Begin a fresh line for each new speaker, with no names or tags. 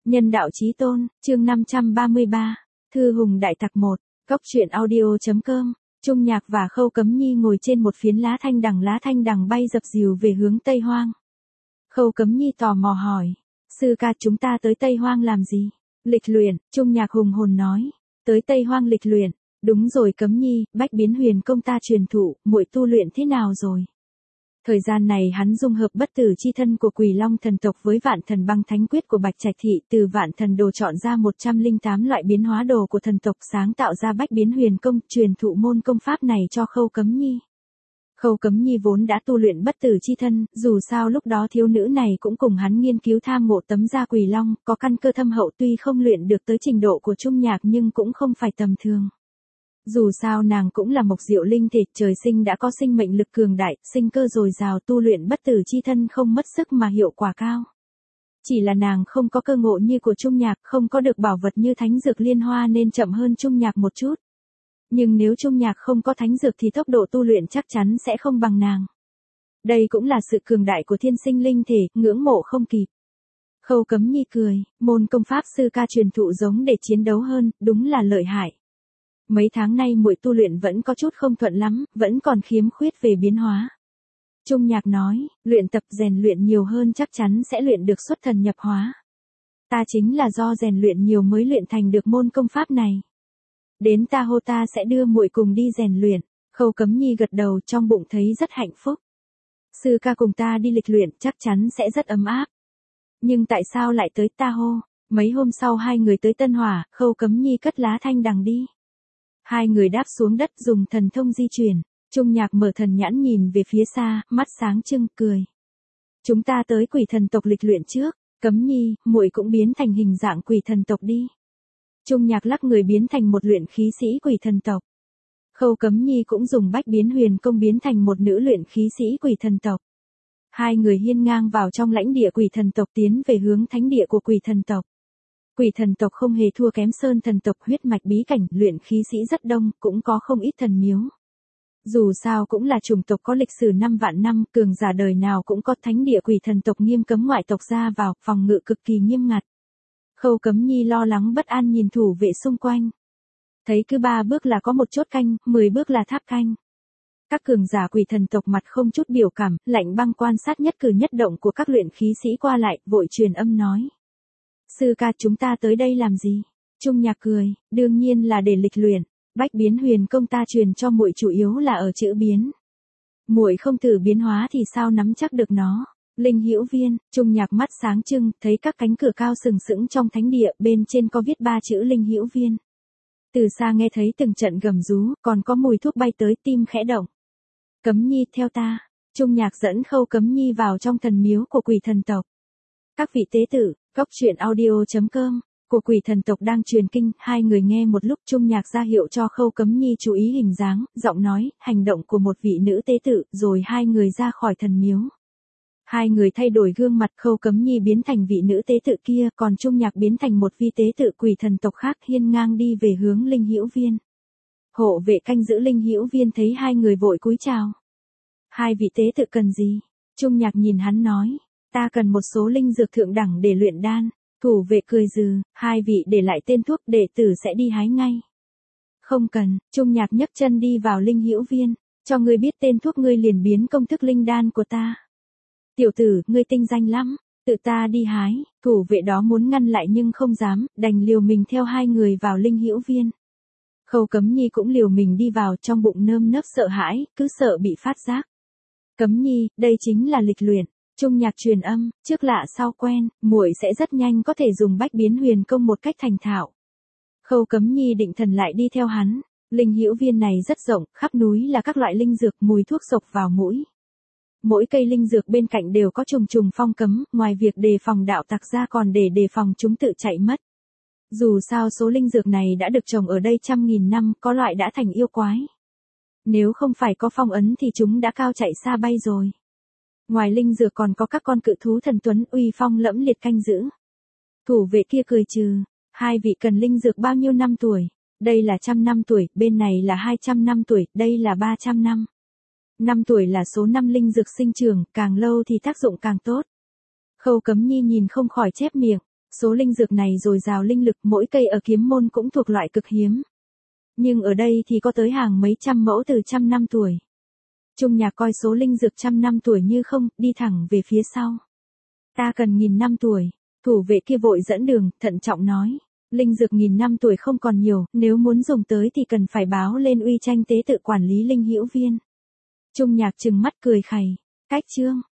Nhân đạo chí tôn, chương 533, Thư Hùng Đại Tặc 1, Góc truyện audio.com, Trung Nhạc và Khâu Cấm Nhi ngồi trên một phiến lá thanh đằng bay dập dìu về hướng Tây Hoang. Khâu Cấm Nhi tò mò hỏi, sư ca chúng ta tới Tây Hoang làm gì? Lịch luyện, Trung Nhạc hùng hồn nói, tới Tây Hoang lịch luyện, đúng rồi Cấm Nhi, Bách Biến Huyền công ta truyền thụ, muội tu luyện thế nào rồi? Thời gian này hắn dung hợp bất tử chi thân của Quỷ Long thần tộc với Vạn Thần Băng Thánh Quyết của Bạch Trạch Thị, từ Vạn Thần Đồ chọn ra 108 loại biến hóa đồ của thần tộc, sáng tạo ra Bách Biến Huyền công, truyền thụ môn công pháp này cho Khâu Cấm Nhi. Khâu Cấm Nhi vốn đã tu luyện bất tử chi thân, dù sao lúc đó thiếu nữ này cũng cùng hắn nghiên cứu tham ngộ tấm da Quỷ Long, có căn cơ thâm hậu, tuy không luyện được tới trình độ của Trung Nhạc nhưng cũng không phải tầm thường. Dù sao nàng cũng là mộc diệu linh thể, trời sinh đã có sinh mệnh lực cường đại, sinh cơ dồi dào, tu luyện bất tử chi thân không mất sức mà hiệu quả cao. Chỉ là nàng không có cơ ngộ như của Trung Nhạc, không có được bảo vật như thánh dược liên hoa nên chậm hơn Trung Nhạc một chút. Nhưng nếu Trung Nhạc không có thánh dược thì tốc độ tu luyện chắc chắn sẽ không bằng nàng. Đây cũng là sự cường đại của thiên sinh linh thể, ngưỡng mộ không kịp. Khâu Cấm Nhi cười, môn công pháp sư ca truyền thụ giống để chiến đấu hơn, đúng là lợi hại. Mấy tháng nay muội tu luyện vẫn có chút không thuận lắm, vẫn còn khiếm khuyết về biến hóa. Trung Nhạc nói, luyện tập rèn luyện nhiều hơn chắc chắn sẽ luyện được xuất thần nhập hóa. Ta chính là do rèn luyện nhiều mới luyện thành được môn công pháp này. Đến ta hô ta sẽ đưa muội cùng đi rèn luyện. Khâu Cấm Nhi gật đầu, trong bụng thấy rất hạnh phúc. Sư ca cùng ta đi lịch luyện chắc chắn sẽ rất ấm áp. Nhưng tại sao lại tới ta hô? Mấy hôm sau hai người tới Tân Hỏa, Khâu Cấm Nhi cất lá thanh đằng đi. Hai người đáp xuống đất dùng thần thông di chuyển. Trung Nhạc mở thần nhãn nhìn về phía xa, mắt sáng trưng cười. Chúng ta tới quỷ thần tộc lịch luyện trước. Cấm Nhi, muội cũng biến thành hình dạng quỷ thần tộc đi. Trung Nhạc lắc người biến thành một luyện khí sĩ quỷ thần tộc. Khâu Cấm Nhi cũng dùng Bách Biến Huyền công biến thành một nữ luyện khí sĩ quỷ thần tộc. Hai người hiên ngang vào trong lãnh địa quỷ thần tộc, tiến về hướng thánh địa của quỷ thần tộc. Quỷ thần tộc không hề thua kém Sơn thần tộc, huyết mạch bí cảnh, luyện khí sĩ rất đông, cũng có không ít thần miếu. Dù sao cũng là chủng tộc có lịch sử 5 vạn năm, cường giả đời nào cũng có, thánh địa quỷ thần tộc nghiêm cấm ngoại tộc ra vào, phòng ngự cực kỳ nghiêm ngặt. Khâu Cấm Nhi lo lắng bất an nhìn thủ vệ xung quanh. Thấy cứ 3 bước là có một chốt canh, 10 bước là tháp canh. Các cường giả quỷ thần tộc mặt không chút biểu cảm, lạnh băng quan sát nhất cử nhất động của các luyện khí sĩ qua lại, vội truyền âm nói. Sư ca chúng ta tới đây làm gì? Trung Nhạc cười, đương nhiên là để lịch luyện, Bách Biến Huyền công ta truyền cho muội chủ yếu là ở chữ biến. Muội không thử biến hóa thì sao nắm chắc được nó? Linh Hữu Viên, Trung Nhạc mắt sáng trưng, thấy các cánh cửa cao sừng sững trong thánh địa, bên trên có viết 3 chữ Linh Hữu Viên. Từ xa nghe thấy từng trận gầm rú, còn có mùi thuốc bay tới, tim khẽ động. Cấm Nhi theo ta. Trung Nhạc dẫn Khâu Cấm Nhi vào trong thần miếu của quỷ thần tộc. Các vị tế tử, Góc truyện audio.com, của quỷ thần tộc đang truyền kinh, hai người nghe một lúc. Trung Nhạc ra hiệu cho Khâu Cấm Nhi chú ý hình dáng, giọng nói, hành động của một vị nữ tế tử, rồi hai người ra khỏi thần miếu. Hai người thay đổi gương mặt, Khâu Cấm Nhi biến thành vị nữ tế tự kia, còn Trung Nhạc biến thành một vi tế tự quỷ thần tộc khác, hiên ngang đi về hướng Linh Hữu Viên. Hộ vệ canh giữ Linh Hữu Viên thấy hai người vội cúi chào. Hai vị tế tự cần gì? Trung Nhạc nhìn hắn nói, ta cần một số linh dược thượng đẳng để luyện đan. Thủ vệ cười dừ, hai vị để lại tên thuốc, đệ tử sẽ đi hái ngay. Không cần. Trung Nhạc nhấc chân đi vào Linh Hữu Viên, cho ngươi biết tên thuốc ngươi liền biến công thức linh đan của ta. Tiểu tử, ngươi tinh danh lắm, tự ta đi hái. Thủ vệ đó muốn ngăn lại nhưng không dám, đành liều mình theo hai người vào Linh Hữu Viên. Khâu Cấm Nhi cũng liều mình đi vào, trong bụng nơm nớp sợ hãi, cứ sợ bị phát giác. Cấm Nhi, đây chính là lịch luyện. Trung Nhạc truyền âm, trước lạ sau quen, muội sẽ rất nhanh có thể dùng Bách Biến Huyền công một cách thành thạo. Khâu Cấm Nhi định thần lại đi theo hắn. Linh Hữu Viên này rất rộng, khắp núi là các loại linh dược, mùi thuốc xộc vào mũi. Mỗi cây linh dược bên cạnh đều có trùng trùng phong cấm, ngoài việc đề phòng đạo tặc ra còn để đề phòng chúng tự chạy mất. Dù sao số linh dược này đã được trồng ở đây trăm nghìn năm, có loại đã thành yêu quái. Nếu không phải có phong ấn thì chúng đã cao chạy xa bay rồi. Ngoài linh dược còn có các con cự thú thần tuấn uy phong lẫm liệt canh giữ. Thủ vệ kia cười trừ, hai vị cần linh dược bao nhiêu năm tuổi? Đây là 100 năm tuổi, bên này là 200 năm tuổi, đây là 300 năm. 5 tuổi là số năm linh dược sinh trưởng, càng lâu thì tác dụng càng tốt. Khâu Cấm Nhi nhìn không khỏi chép miệng, Số linh dược này dồi dào linh lực, mỗi cây ở kiếm môn cũng thuộc loại cực hiếm. Nhưng ở đây thì có tới hàng mấy trăm mẫu từ trăm năm tuổi. Trung Nhạc coi số linh dược trăm năm tuổi như không, đi thẳng về phía sau. Ta cần 1000 năm tuổi. Thủ vệ kia vội dẫn đường, thận trọng nói. Linh dược 1000 năm tuổi không còn nhiều, nếu muốn dùng tới thì cần phải báo lên Uy Tranh tế tự quản lý linh hữu viên. Trung Nhạc trừng mắt cười khẩy. Cách chương.